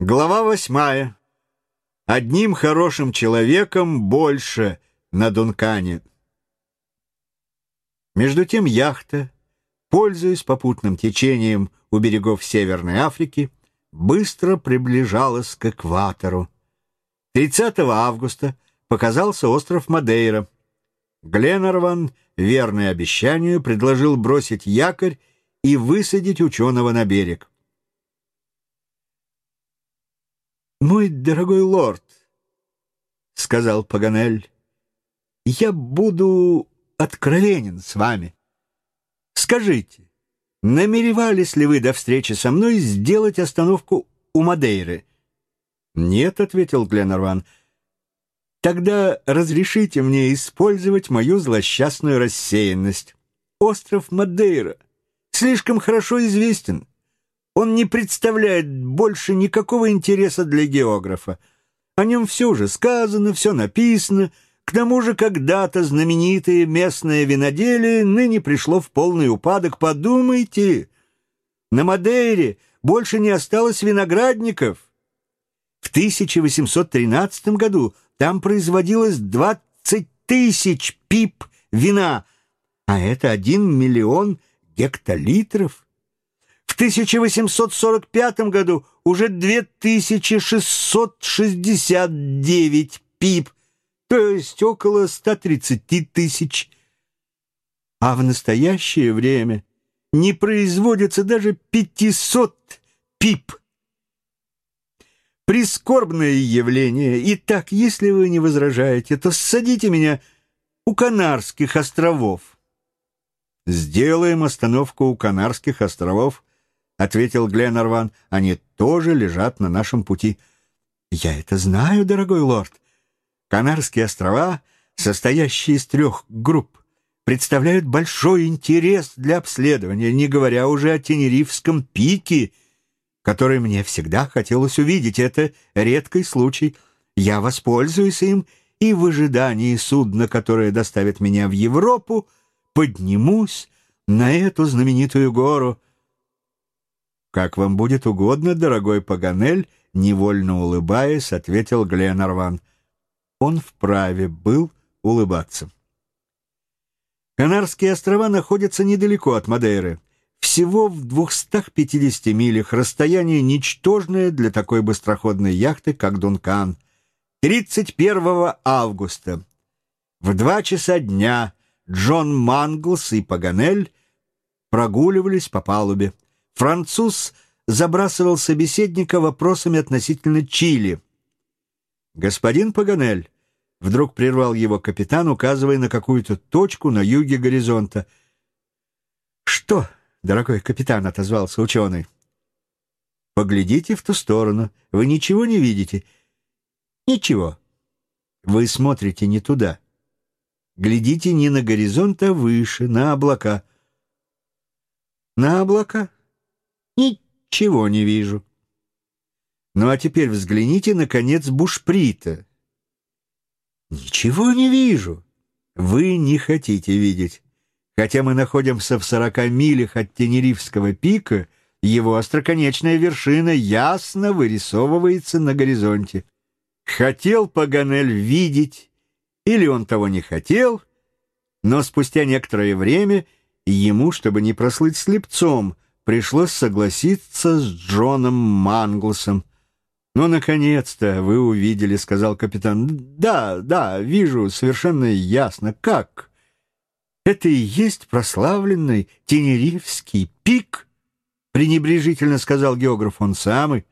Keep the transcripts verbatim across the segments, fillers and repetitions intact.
Глава восьмая. Одним хорошим человеком больше на Дункане. Между тем яхта, пользуясь попутным течением у берегов Северной Африки, быстро приближалась к экватору. тридцатого августа показался остров Мадейра. Гленарван, верный обещанию, предложил бросить якорь и высадить ученого на берег. «Мой дорогой лорд, — сказал Паганель, — я буду откровенен с вами. Скажите, намеревались ли вы до встречи со мной сделать остановку у Мадейры?» «Нет, — ответил Гленарван. — Тогда разрешите мне использовать мою злосчастную рассеянность. Остров Мадейра слишком хорошо известен. Он не представляет больше никакого интереса для географа. О нем все уже сказано, все написано. К тому же когда-то знаменитое местное виноделие ныне пришло в полный упадок. Подумайте, на Мадейре больше не осталось виноградников. В тысяча восемьсот тринадцатом году там производилось двадцать тысяч пип вина, а это один миллион гектолитров. В тысяча восемьсот сорок пятом году уже две тысячи шестьсот шестьдесят девять пип, то есть около ста тридцати тысяч. А в настоящее время не производится даже пятисот пип. Прискорбное явление. Итак, если вы не возражаете, то ссадите меня у Канарских островов. «Сделаем остановку у Канарских островов», — ответил Гленарван. «Они тоже лежат на нашем пути». «Я это знаю, дорогой лорд. Канарские острова, состоящие из трех групп, представляют большой интерес для обследования, не говоря уже о Тенерифском пике, который мне всегда хотелось увидеть. Это редкий случай. Я воспользуюсь им и в ожидании судна, которое доставит меня в Европу, поднимусь на эту знаменитую гору». «Как вам будет угодно, дорогой Паганель», — невольно улыбаясь, ответил Гленарван. Он вправе был улыбаться. Канарские острова находятся недалеко от Мадейры, всего в двухстах пятидесяти милях, расстояние ничтожное для такой быстроходной яхты, как Дункан. тридцать первого августа в два часа дня Джон Манглс и Паганель прогуливались по палубе. Француз забрасывал собеседника вопросами относительно Чили. «Господин Паганель», — вдруг прервал его капитан, указывая на какую-то точку на юге горизонта. «Что, дорогой капитан?» — отозвался ученый. «Поглядите в ту сторону. Вы ничего не видите?» «Ничего. Вы смотрите не туда. Глядите не на горизонт, а выше, на облака». «На облака? Ничего не вижу». «Ну а теперь взгляните на конец бушприта». «Ничего не вижу». «Вы не хотите видеть. Хотя мы находимся в сорока милях от Тенерифского пика, его остроконечная вершина ясно вырисовывается на горизонте». Хотел Паганель видеть, или он того не хотел, но спустя некоторое время ему, чтобы не прослыть слепцом, пришлось согласиться с Джоном Манглсом. «Ну, наконец-то вы увидели», — сказал капитан. «Да, да, вижу совершенно ясно. Как? Это и есть прославленный Тенерифский пик?» — пренебрежительно сказал географ. «Он самый.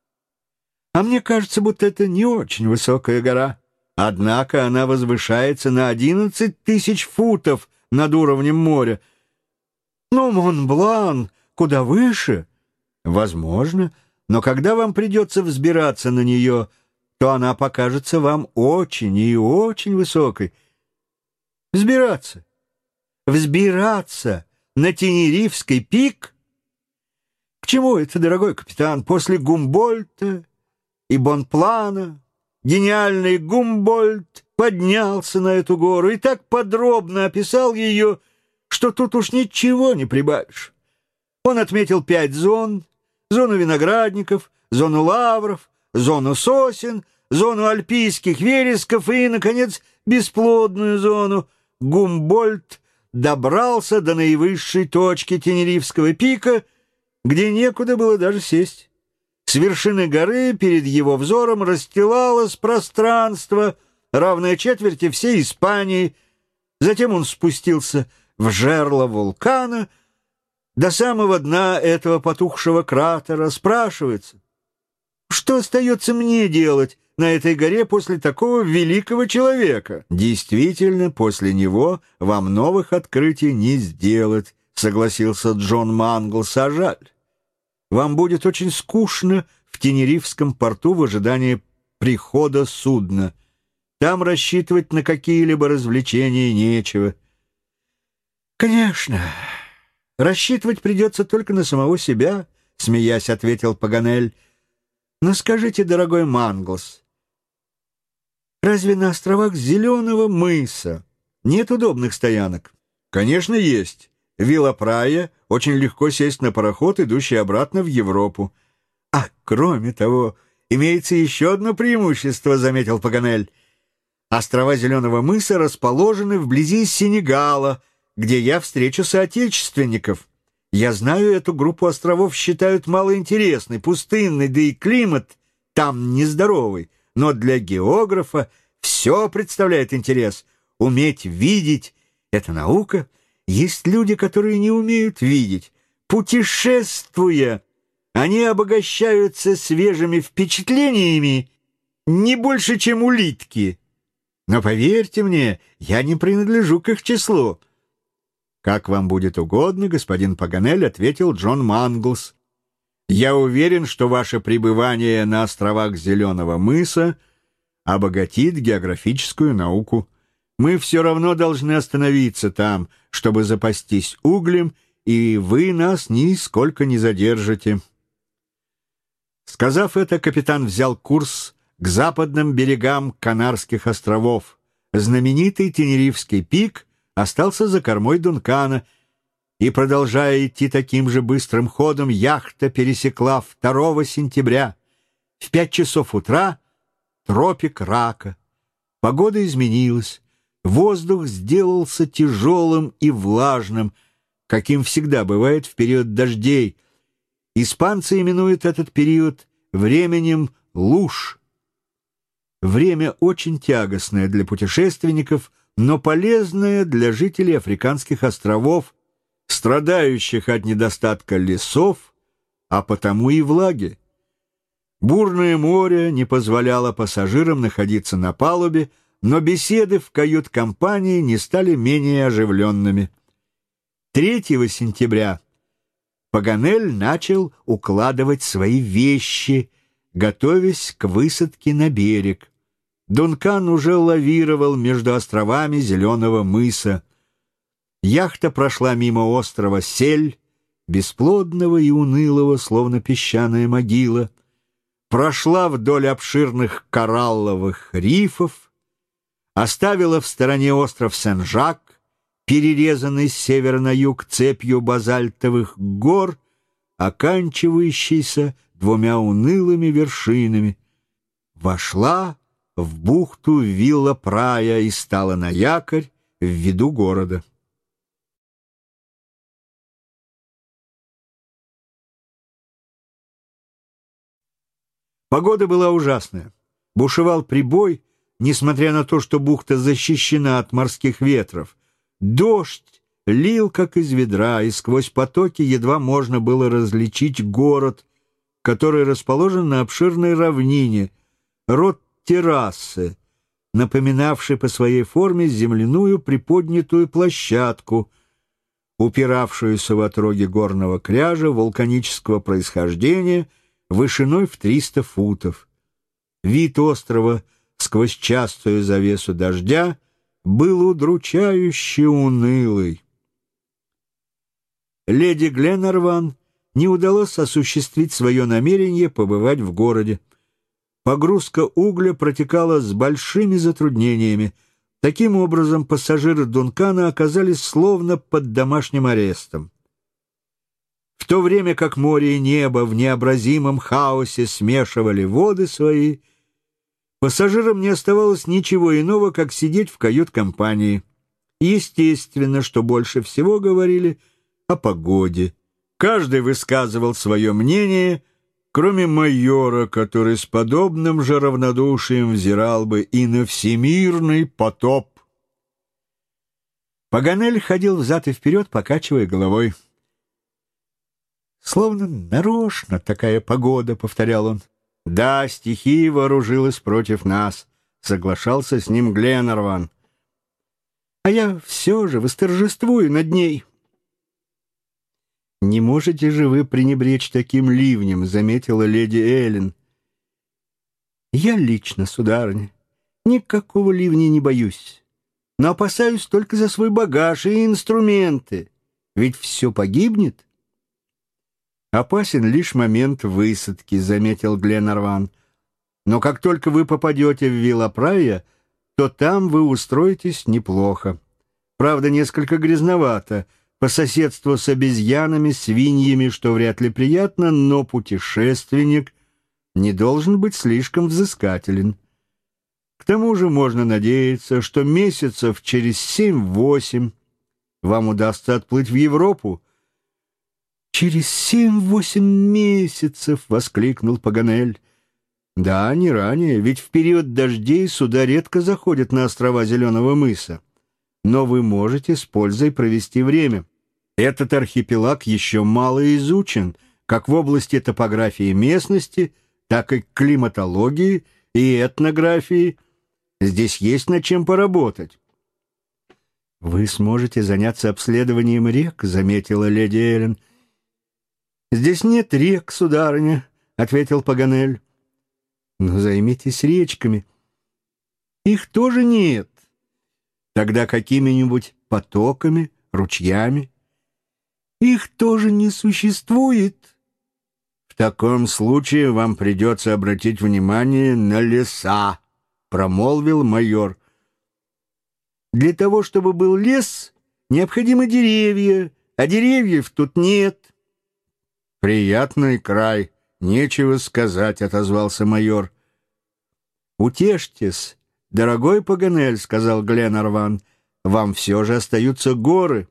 А мне кажется, будто это не очень высокая гора. Однако она возвышается на одиннадцать тысяч футов над уровнем моря. Ну, Монблан куда выше. Возможно, но когда вам придется взбираться на нее, то она покажется вам очень и очень высокой. Взбираться? Взбираться на Тенерифский пик? К чему это, дорогой капитан, после Гумбольдта и Бонплана? Гениальный Гумбольдт поднялся на эту гору и так подробно описал ее, что тут уж ничего не прибавишь. Он отметил пять зон: зону виноградников, зону лавров, зону сосен, зону альпийских вересков и, наконец, бесплодную зону. Гумбольдт добрался до наивысшей точки Тенерифского пика, где некуда было даже сесть. С вершины горы перед его взором расстилалось пространство, равное четверти всей Испании. Затем он спустился в жерло вулкана. До самого дна этого потухшего кратера спрашивается, что остается мне делать на этой горе после такого великого человека? Действительно, после него вам новых открытий не сделать, согласился Джон Манглс, а жаль. Вам будет очень скучно в Тенерифском порту в ожидании прихода судна. Там рассчитывать на какие-либо развлечения нечего. Конечно, рассчитывать придется только на самого себя, смеясь, ответил Паганель. Но скажите, дорогой Манглс, разве на островах Зеленого мыса нет удобных стоянок? Конечно, есть. Вилла-Прая очень легко сесть на пароход, идущий обратно в Европу. А кроме того, имеется еще одно преимущество, заметил Паганель. Острова Зеленого мыса расположены вблизи Сенегала, где я встречу соотечественников. Я знаю, эту группу островов считают малоинтересной, пустынной, да и климат там нездоровый. Но для географа все представляет интерес. Уметь видеть — это наука. Есть люди, которые не умеют видеть. Путешествуя, они обогащаются свежими впечатлениями не больше, чем улитки. Но поверьте мне, я не принадлежу к их числу. «Как вам будет угодно, господин Паганель», — ответил Джон Манглс. «Я уверен, что ваше пребывание на островах Зеленого мыса обогатит географическую науку. Мы все равно должны остановиться там, чтобы запастись углем, и вы нас нисколько не задержите». Сказав это, капитан взял курс к западным берегам Канарских островов. Знаменитый Тенерифский пик остался за кормой Дункана, и, продолжая идти таким же быстрым ходом, яхта пересекла второго сентября в пять часов утра тропик Рака. Погода изменилась, воздух сделался тяжелым и влажным, каким всегда бывает в период дождей. Испанцы именуют этот период временем луж. Время очень тягостное для путешественников, но полезное для жителей африканских островов, страдающих от недостатка лесов, а потому и влаги. Бурное море не позволяло пассажирам находиться на палубе, но беседы в кают-компании не стали менее оживленными. третьего сентября Паганель начал укладывать свои вещи, готовясь к высадке на берег. Дункан уже лавировал между островами Зеленого мыса. Яхта прошла мимо острова Сель, бесплодного и унылого, словно песчаная могила, прошла вдоль обширных коралловых рифов, оставила в стороне остров Сен-Жак, перерезанный с севера на юг цепью базальтовых гор, оканчивающийся двумя унылыми вершинами, вошла в бухту Вилла-Прая и стала на якорь в виду города. Погода была ужасная. Бушевал прибой, несмотря на то, что бухта защищена от морских ветров. Дождь лил, как из ведра, и сквозь потоки едва можно было различить город, который расположен на обширной равнине, род террасы, напоминавшей по своей форме земляную приподнятую площадку, упиравшуюся в отроге горного кряжа вулканического происхождения вышиной в триста футов. Вид острова сквозь частую завесу дождя был удручающе унылый. Леди Гленарван не удалось осуществить свое намерение побывать в городе. Погрузка угля протекала с большими затруднениями. Таким образом, пассажиры Дункана оказались словно под домашним арестом. В то время как море и небо в необразимом хаосе смешивали воды свои, пассажирам не оставалось ничего иного, как сидеть в кают-компании. Естественно, что больше всего говорили о погоде. Каждый высказывал свое мнение, кроме майора, который с подобным же равнодушием взирал бы и на всемирный потоп. Паганель ходил взад и вперед, покачивая головой. «Словно нарочно такая погода», — повторял он. «Да, стихия вооружилась против нас», — соглашался с ним Гленарван. «А я все же восторжествую над ней». «Не можете же вы пренебречь таким ливнем», — заметила леди Эллен. «Я лично, сударыня, никакого ливня не боюсь, но опасаюсь только за свой багаж и инструменты, ведь все погибнет». «Опасен лишь момент высадки», — заметил Гленарван. «Но как только вы попадете в Виллапрайя, то там вы устроитесь неплохо. Правда, несколько грязновато, по соседству с обезьянами, свиньями, что вряд ли приятно, но путешественник не должен быть слишком взыскателен. К тому же можно надеяться, что месяцев через семь-восемь вам удастся отплыть в Европу». «Через семь-восемь месяцев!» — воскликнул Паганель. «Да, не ранее, ведь в период дождей суда редко заходят на острова Зеленого мыса. Но вы можете с пользой провести время. Этот архипелаг еще мало изучен, как в области топографии местности, так и климатологии и этнографии. Здесь есть над чем поработать». «Вы сможете заняться обследованием рек», — заметила леди Эллен. «Здесь нет рек, сударыня», — ответил Паганель. «Но займитесь речками». «Их тоже нет». «Тогда какими-нибудь потоками, ручьями?» «Их тоже не существует». «В таком случае вам придется обратить внимание на леса», — промолвил майор. «Для того, чтобы был лес, необходимы деревья, а деревьев тут нет». «Приятный край, нечего сказать», — отозвался майор. «Утешьтесь, дорогой Паганель», — сказал Гленарван, — «вам все же остаются горы».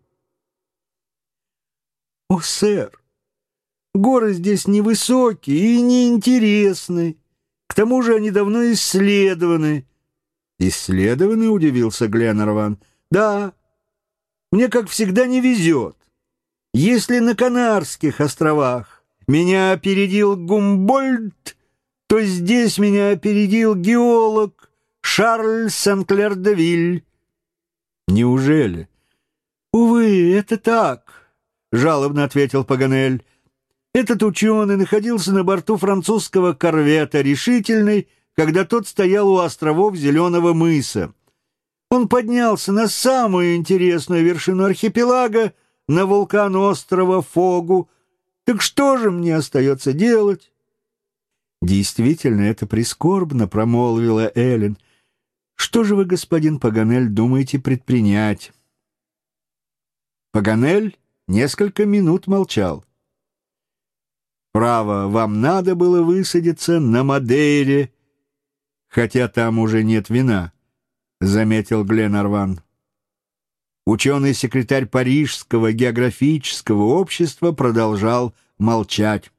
«О, сэр, горы здесь невысокие и неинтересны. К тому же они давно исследованы». «Исследованы?» — удивился Гленарван. «Да, мне, как всегда, не везет. Если на Канарских островах меня опередил Гумбольдт, то здесь меня опередил геолог Шарль Сен-Клер-де-Виль». «Неужели?» «Увы, это так», — жалобно ответил Паганель. «Этот ученый находился на борту французского корвета «Решительный», когда тот стоял у островов Зеленого мыса. Он поднялся на самую интересную вершину архипелага, на вулкан острова Фогу. Так что же мне остается делать?» «Действительно, это прискорбно», — промолвила Эллен. «Что же вы, господин Паганель, думаете предпринять?» Паганель несколько минут молчал. «Право, вам надо было высадиться на Мадейре, хотя там уже нет вина», — заметил Гленарван. Ученый-секретарь Парижского географического общества продолжал молчать.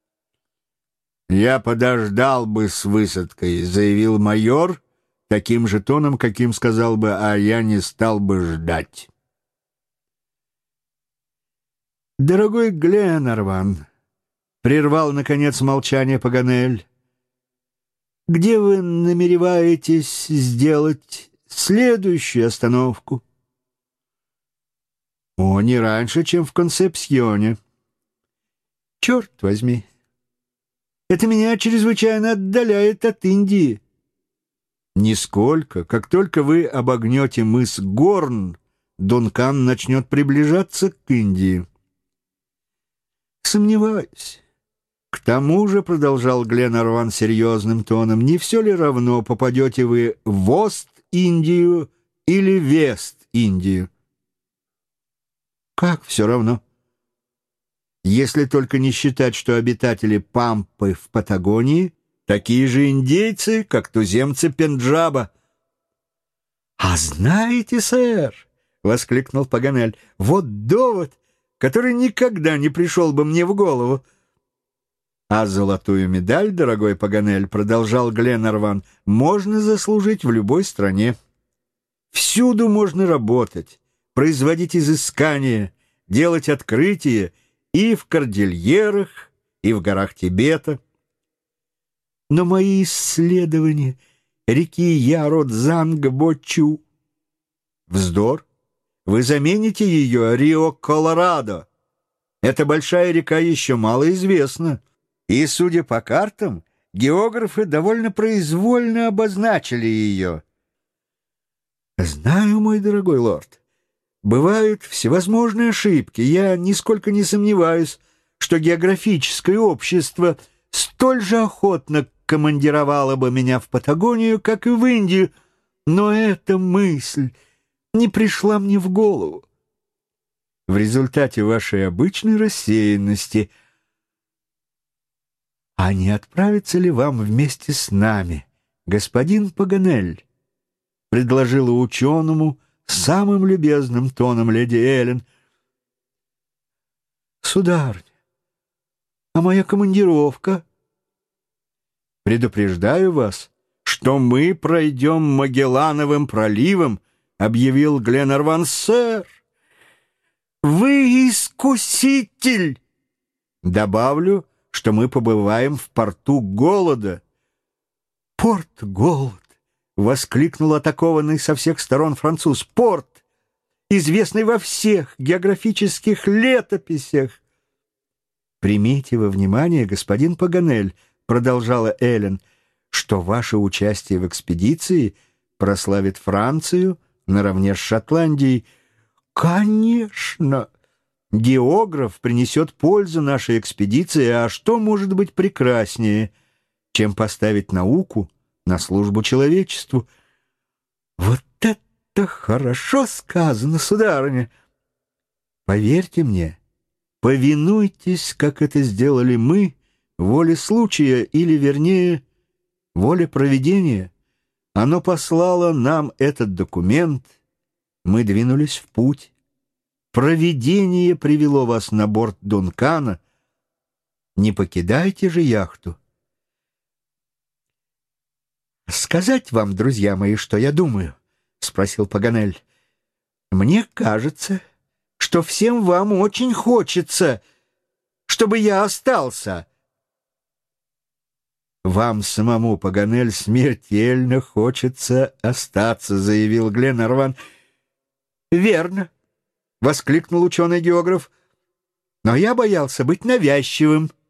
«Я подождал бы с высадкой», — заявил майор, таким же тоном, каким сказал бы, «а я не стал бы ждать». «Дорогой Гленарван», — прервал, наконец, молчание Паганель, «где вы намереваетесь сделать следующую остановку?» «О, не раньше, чем в Консепсьоне». «Черт возьми, это меня чрезвычайно отдаляет от Индии». «Нисколько. Как только вы обогнете мыс Горн, Дункан начнет приближаться к Индии». «Сомневаюсь. К тому же, — продолжал Гленарван серьезным тоном, — не все ли равно, попадете вы в Ост-Индию или Вест-Индию?» «Как все равно?» если только не считать, что обитатели Пампы в Патагонии такие же индейцы, как туземцы Пенджаба. «А знаете, сэр, — воскликнул Паганель, — вот довод, который никогда не пришел бы мне в голову». «А золотую медаль, дорогой Паганель, — продолжал Гленарван, — можно заслужить в любой стране. Всюду можно работать, производить изыскания, делать открытия и в Кордильерах, и в горах Тибета. Но мои исследования реки Ярод-Занг-Бочу — вздор. Вы замените ее Рио-Колорадо. Эта большая река еще мало известна. И, судя по картам, географы довольно произвольно обозначили ее». «Знаю, мой дорогой лорд, бывают всевозможные ошибки. Я нисколько не сомневаюсь, что географическое общество столь же охотно командировало бы меня в Патагонию, как и в Индию, но эта мысль не пришла мне в голову. В результате вашей обычной рассеянности. А не отправится ли вам вместе с нами господин Паганель?» — предложила ученому самым любезным тоном леди Эллен. «Сударыня, а моя командировка?» «Предупреждаю вас, что мы пройдем Магеллановым проливом», — объявил Гленарван. «Сэр, вы искуситель!» «Добавлю, что мы побываем в порту Голода». «Порт Голод!» — воскликнул атакованный со всех сторон француз. «Порт, известный во всех географических летописях!» «Примите во внимание, господин Паганель, — продолжала Эллен, — что ваше участие в экспедиции прославит Францию наравне с Шотландией». «Конечно! Географ принесет пользу нашей экспедиции, а что может быть прекраснее, чем поставить науку на службу человечеству?» «Вот это хорошо сказано, сударыня! Поверьте мне, повинуйтесь, как это сделали мы, воле случая, или, вернее, воле провидения. Оно послало нам этот документ, мы двинулись в путь. Провидение привело вас на борт Дункана. Не покидайте же яхту». «Сказать вам, друзья мои, что я думаю?» — спросил Паганель. «Мне кажется, что всем вам очень хочется, чтобы я остался». «Вам самому, Паганель, смертельно хочется остаться», — заявил Гленарван. «Верно», — воскликнул ученый-географ. «Но я боялся быть навязчивым.